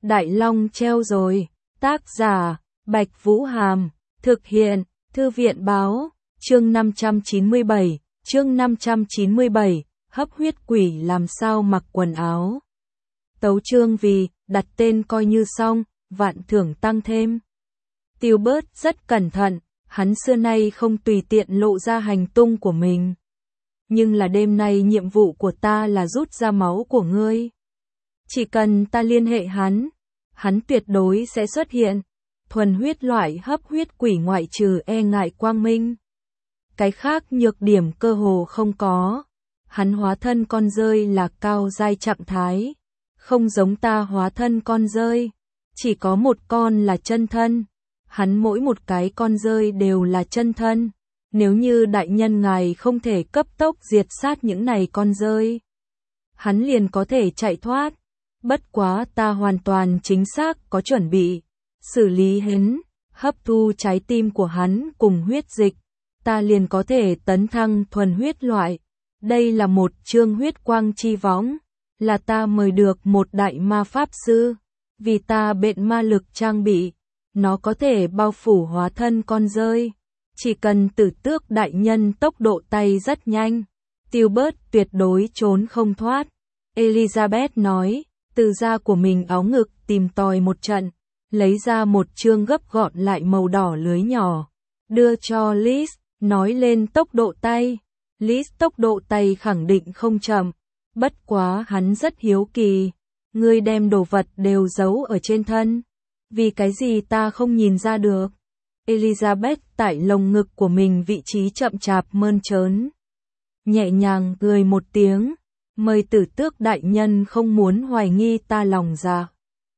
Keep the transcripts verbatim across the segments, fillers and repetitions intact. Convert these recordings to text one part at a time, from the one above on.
Đại Long treo rồi. Tác giả, Bạch Vũ Hàm. Thực hiện, Thư viện Báo. Chương năm trăm chín mươi bảy. Chương năm trăm chín mươi bảy. Hấp huyết quỷ làm sao mặc quần áo. Tấu chương vì, đặt tên coi như xong, vạn thưởng tăng thêm. Tilbert rất cẩn thận, hắn xưa nay không tùy tiện lộ ra hành tung của mình. Nhưng là đêm nay nhiệm vụ của ta là rút ra máu của ngươi. Chỉ cần ta liên hệ hắn, hắn tuyệt đối sẽ xuất hiện. Thuần huyết loại hấp huyết quỷ ngoại trừ e ngại quang minh. Cái khác nhược điểm cơ hồ không có. Hắn hóa thân con rơi là cao giai trạng thái. Không giống ta hóa thân con rơi. Chỉ có một con là chân thân. Hắn mỗi một cái con rơi đều là chân thân. Nếu như đại nhân ngài không thể cấp tốc diệt sát những này con rơi, hắn liền có thể chạy thoát. Bất quá ta hoàn toàn chính xác có chuẩn bị. Xử lý hắn, hấp thu trái tim của hắn cùng huyết dịch. Ta liền có thể tấn thăng thuần huyết loại. Đây là một chương huyết quang chi võng. Là ta mời được một đại ma pháp sư. Vì ta bện ma lực trang bị. Nó có thể bao phủ hóa thân con rơi. Chỉ cần tử tước đại nhân tốc độ tay rất nhanh. Tilbert tuyệt đối trốn không thoát. Elizabeth nói, từ da của mình áo ngực tìm tòi một trận. Lấy ra một chương gấp gọn lại màu đỏ lưới nhỏ. Đưa cho Liz, nói lên tốc độ tay. Liz tốc độ tay khẳng định không chậm. Bất quá hắn rất hiếu kỳ. Ngươi đem đồ vật đều giấu ở trên thân. Vì cái gì ta không nhìn ra được? Elizabeth tại lồng ngực của mình vị trí chậm chạp mơn trớn. Nhẹ nhàng cười một tiếng. Mời tử tước đại nhân không muốn hoài nghi ta lòng dạ.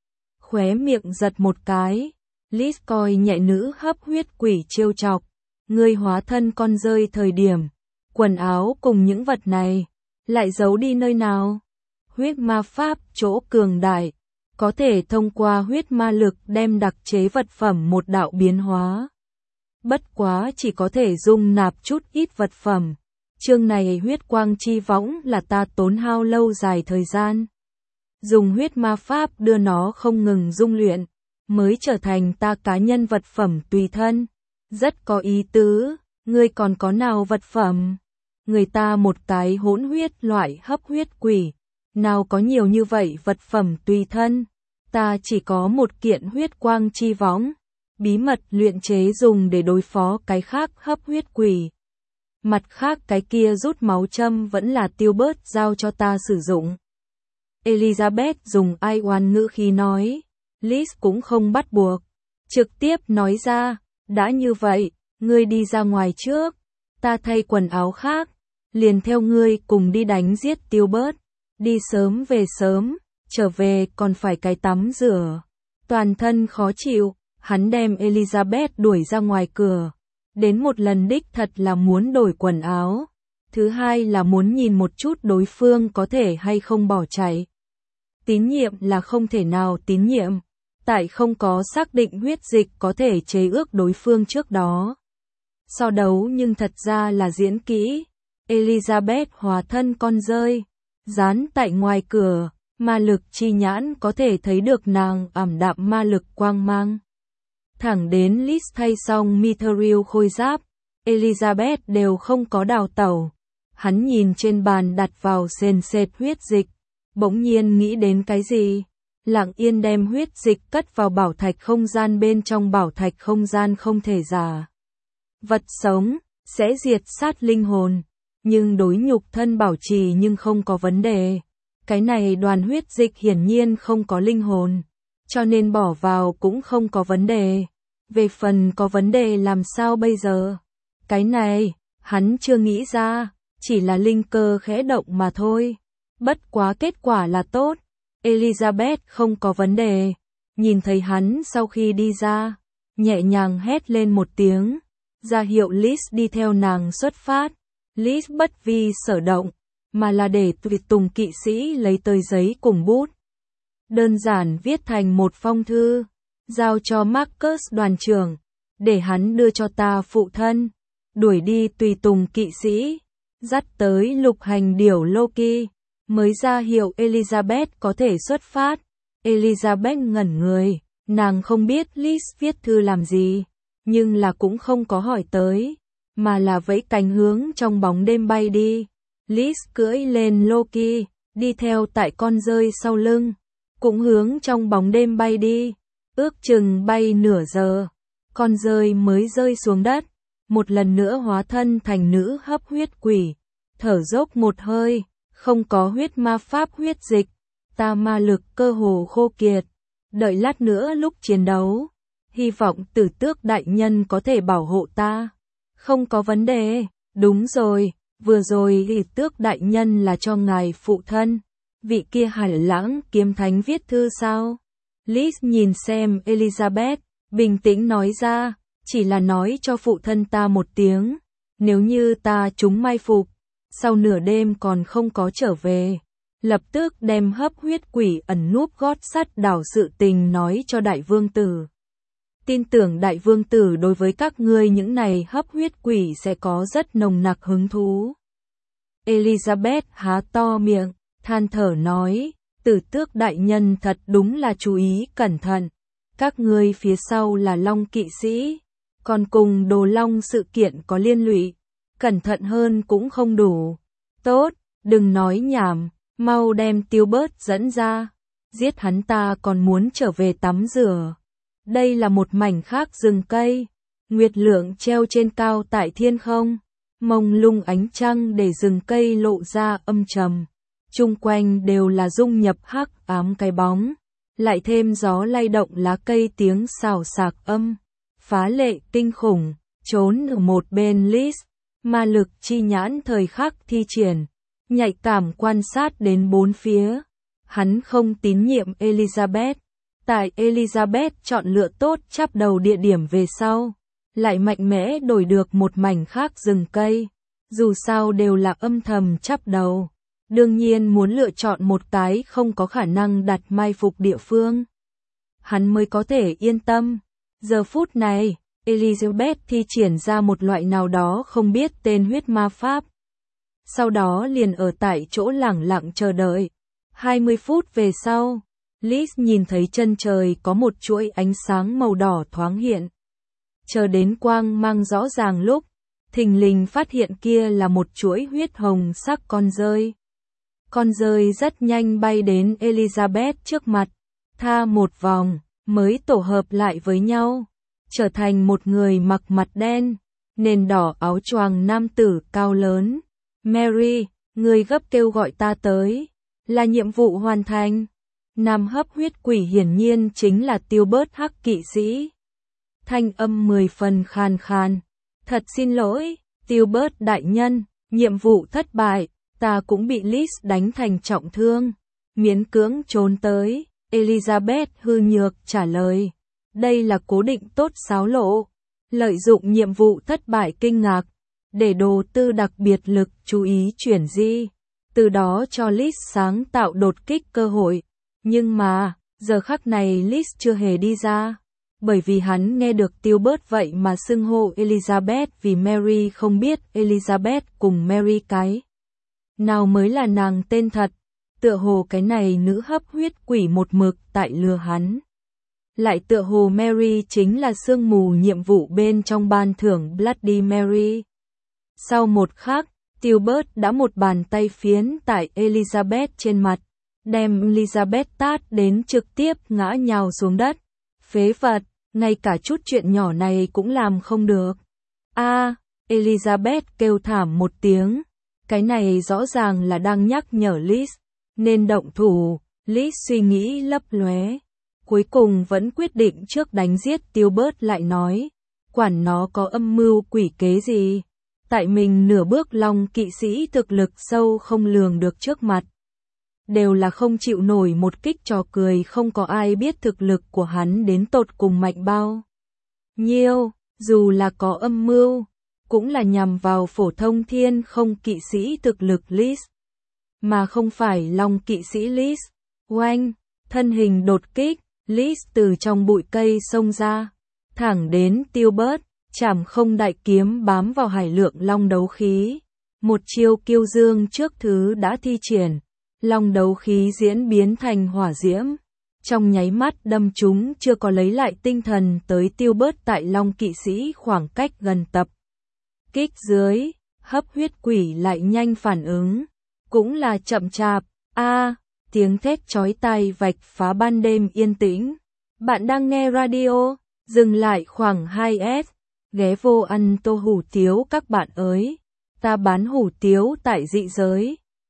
Khóe miệng giật một cái. Liz coi nhẹ nữ hấp huyết quỷ trêu chọc. Ngươi hóa thân con rơi thời điểm. Quần áo cùng những vật này. Lại giấu đi nơi nào? Huyết ma pháp chỗ cường đại. Có thể thông qua huyết ma lực đem đặc chế vật phẩm một đạo biến hóa. Bất quá chỉ có thể dung nạp chút ít vật phẩm. Chương này huyết quang chi võng là ta tốn hao lâu dài thời gian. Dùng huyết ma pháp đưa nó không ngừng dung luyện. Mới trở thành ta cá nhân vật phẩm tùy thân. Rất có ý tứ. Ngươi còn có nào vật phẩm? Người ta một cái hỗn huyết loại hấp huyết quỷ. Nào có nhiều như vậy vật phẩm tùy thân. Ta chỉ có một kiện huyết quang chi võng. Bí mật luyện chế dùng để đối phó cái khác hấp huyết quỷ. Mặt khác cái kia rút máu châm vẫn là Tilbert giao cho ta sử dụng. Elizabeth dùng ai oan ngữ khí nói. Liz cũng không bắt buộc. Trực tiếp nói ra. Đã như vậy, ngươi đi ra ngoài trước. Ta thay quần áo khác. Liền theo ngươi cùng đi đánh giết Tilbert. Đi sớm về sớm. Trở về còn phải cái tắm rửa. Toàn thân khó chịu. Hắn đem Elizabeth đuổi ra ngoài cửa. Đến một lần đích thật là muốn đổi quần áo. Thứ hai là muốn nhìn một chút đối phương có thể hay không bỏ chạy. Tín nhiệm là không thể nào tín nhiệm. Tại không có xác định huyết dịch có thể chế ước đối phương trước đó. So đấu nhưng thật ra là diễn kỹ. Elizabeth hóa thân con rơi. Dán tại ngoài cửa. Ma lực chi nhãn có thể thấy được nàng ảm đạm ma lực quang mang. Thẳng đến Liz thay xong Mithril khôi giáp, Elizabeth đều không có đào tẩu. Hắn nhìn trên bàn đặt vào sền sệt huyết dịch, bỗng nhiên nghĩ đến cái gì? Lặng yên đem huyết dịch cất vào bảo thạch không gian bên trong bảo thạch không gian không thể giả. Vật sống, sẽ diệt sát linh hồn, nhưng đối nhục thân bảo trì nhưng không có vấn đề. Cái này đoàn huyết dịch hiển nhiên không có linh hồn, cho nên bỏ vào cũng không có vấn đề. Về phần có vấn đề làm sao bây giờ? Cái này, hắn chưa nghĩ ra, chỉ là linh cơ khẽ động mà thôi. Bất quá kết quả là tốt. Elizabeth không có vấn đề. Nhìn thấy hắn sau khi đi ra, nhẹ nhàng hét lên một tiếng, ra hiệu Liz đi theo nàng xuất phát. Liz bất vi sở động, mà là để tùy tùng kỵ sĩ lấy tờ giấy cùng bút. Đơn giản viết thành một phong thư, giao cho Marcus đoàn trưởng, để hắn đưa cho ta phụ thân, đuổi đi tùy tùng kỵ sĩ, dắt tới lục hành điểu Loki, mới ra hiệu Elizabeth có thể xuất phát. Elizabeth ngẩn người, nàng không biết Liz viết thư làm gì, nhưng là cũng không có hỏi tới, mà là vẫy cánh hướng trong bóng đêm bay đi. Liz cưỡi lên Loki, đi theo tại con dơi sau lưng, cũng hướng trong bóng đêm bay đi, ước chừng bay nửa giờ, con dơi mới rơi xuống đất, một lần nữa hóa thân thành nữ hấp huyết quỷ, thở dốc một hơi, không có huyết ma pháp huyết dịch, ta ma lực cơ hồ khô kiệt, đợi lát nữa lúc chiến đấu, hy vọng Tử Tước đại nhân có thể bảo hộ ta. Không có vấn đề, đúng rồi, vừa rồi Tử Tước đại nhân là cho ngài phụ thân, vị kia Hải Lãng kiếm thánh viết thư sao? Liz nhìn xem Elizabeth, bình tĩnh nói ra, chỉ là nói cho phụ thân ta một tiếng, nếu như ta trúng mai phục, sau nửa đêm còn không có trở về, lập tức đem hấp huyết quỷ ẩn núp gót sắt đảo sự tình nói cho đại vương tử. Tin tưởng đại vương tử đối với các ngươi những này hấp huyết quỷ sẽ có rất nồng nặc hứng thú. Elizabeth há to miệng, than thở nói, Tử Tước đại nhân thật đúng là chú ý cẩn thận. Các ngươi phía sau là Long kỵ sĩ, còn cùng Đồ Long sự kiện có liên lụy, cẩn thận hơn cũng không đủ. Tốt, đừng nói nhảm, mau đem Tiêu Bớt dẫn ra, giết hắn ta còn muốn trở về tắm rửa. Đây là một mảnh khác rừng cây, nguyệt lượng treo trên cao tại thiên không, mông lung ánh trăng để rừng cây lộ ra âm trầm, chung quanh đều là dung nhập hắc ám cái bóng, lại thêm gió lay động lá cây tiếng xào xạc âm, phá lệ kinh khủng, trốn ở một bên Liz, ma lực chi nhãn thời khắc thi triển, nhạy cảm quan sát đến bốn phía, hắn không tín nhiệm Elizabeth. Tại Elizabeth chọn lựa tốt chắp đầu địa điểm về sau, lại mạnh mẽ đổi được một mảnh khác rừng cây, dù sao đều là âm thầm chắp đầu, đương nhiên muốn lựa chọn một cái không có khả năng đặt mai phục địa phương. Hắn mới có thể yên tâm. Giờ phút này, Elizabeth thi triển ra một loại nào đó không biết tên huyết ma pháp. Sau đó liền ở tại chỗ lẳng lặng chờ đợi. hai mươi phút về sau, Liz nhìn thấy chân trời có một chuỗi ánh sáng màu đỏ thoáng hiện. Chờ đến quang mang rõ ràng lúc, thình lình phát hiện kia là một chuỗi huyết hồng sắc con dơi. Con dơi rất nhanh bay đến Elizabeth trước mặt, tha một vòng, mới tổ hợp lại với nhau, trở thành một người mặc mặt đen, nền đỏ áo choàng nam tử cao lớn. Mary, người gấp kêu gọi ta tới, là nhiệm vụ hoàn thành. Nam hấp huyết quỷ hiển nhiên chính là Tiêu Bớt hắc kỵ sĩ. Thanh âm mười phần khàn khàn. Thật xin lỗi, Tiêu Bớt đại nhân, nhiệm vụ thất bại, ta cũng bị Liz đánh thành trọng thương, miễn cưỡng trốn tới. Elizabeth hư nhược trả lời, đây là cố định tốt xáo lộ, lợi dụng nhiệm vụ thất bại kinh ngạc, để đồ tư đặc biệt lực chú ý chuyển di, từ đó cho Liz sáng tạo đột kích cơ hội. Nhưng mà, giờ khắc này Liz chưa hề đi ra, bởi vì hắn nghe được Tiêu Bớt vậy mà xưng hô Elizabeth vì Mary, không biết Elizabeth cùng Mary cái nào mới là nàng tên thật, tựa hồ cái này nữ hấp huyết quỷ một mực tại lừa hắn. Lại tựa hồ Mary chính là sương mù nhiệm vụ bên trong ban thưởng Bloody Mary. Sau một khắc, Tiêu Bớt đã một bàn tay phiến tại Elizabeth trên mặt, đem Elizabeth tát đến trực tiếp ngã nhào xuống đất. Phế vật, ngay cả chút chuyện nhỏ này cũng làm không được. A, à, Elizabeth kêu thảm một tiếng. Cái này rõ ràng là đang nhắc nhở Liz nên động thủ. Liz suy nghĩ lấp lóe, cuối cùng vẫn quyết định trước đánh giết Tiêu Bớt, lại nói, quản nó có âm mưu quỷ kế gì, tại mình nửa bước Long kỵ sĩ thực lực sâu không lường được trước mặt, đều là không chịu nổi một kích trò cười, không có ai biết thực lực của hắn đến tột cùng mạnh bao nhiêu, dù là có âm mưu, cũng là nhằm vào phổ thông thiên không kỵ sĩ thực lực Liz, mà không phải Long kỵ sĩ Liz. Oanh, thân hình đột kích, Liz từ trong bụi cây xông ra, thẳng đến Tiêu Bớt, chảm không đại kiếm bám vào hải lượng long đấu khí. Một chiêu kiêu dương trước thứ đã thi triển, long đấu khí diễn biến thành hỏa diễm, trong nháy mắt đâm chúng chưa có lấy lại tinh thần tới tiêu bớt tại Long kỵ sĩ khoảng cách gần tập. Kích dưới, hấp huyết quỷ lại nhanh phản ứng, cũng là chậm chạp, a tiếng thét chói tai vạch phá ban đêm yên tĩnh. Bạn đang nghe radio, dừng lại khoảng hai s, ghé vô ăn tô hủ tiếu các bạn ơi, ta bán hủ tiếu tại dị giới.